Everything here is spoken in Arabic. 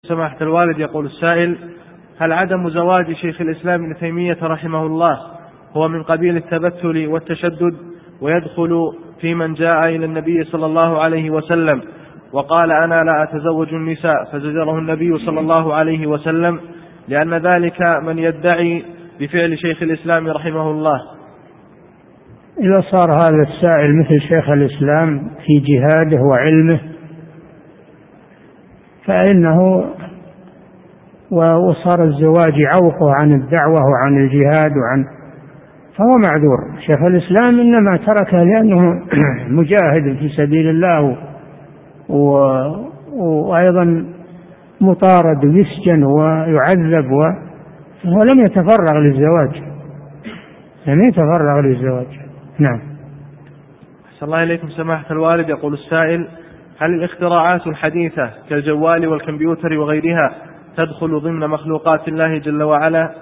سماحة الوالد، يقول السائل: هل عدم زواج شيخ الإسلام ابن تيمية رحمه الله هو من قبيل التبتل والتشدد، ويدخل في من جاء إلى النبي صلى الله عليه وسلم وقال أنا لا أتزوج النساء فزجره النبي صلى الله عليه وسلم، لأن ذلك من يدعي بفعل شيخ الإسلام رحمه الله؟ إذا صار هذا السائل مثل شيخ الإسلام في جهاده وعلمه فإنه وصار الزواج عوقه عن الدعوة وعن الجهاد فهو معذور. شيخ الإسلام إنما تركه لأنه مجاهد في سبيل الله وأيضا مطارد ويسجن ويعذب، فهو لم يتفرغ للزواج. نعم. أحسن الله إليكم سماحة الوالد، يقول السائل: هل الاختراعات الحديثة كالجوال والكمبيوتر وغيرها تدخل ضمن مخلوقات الله جل وعلا؟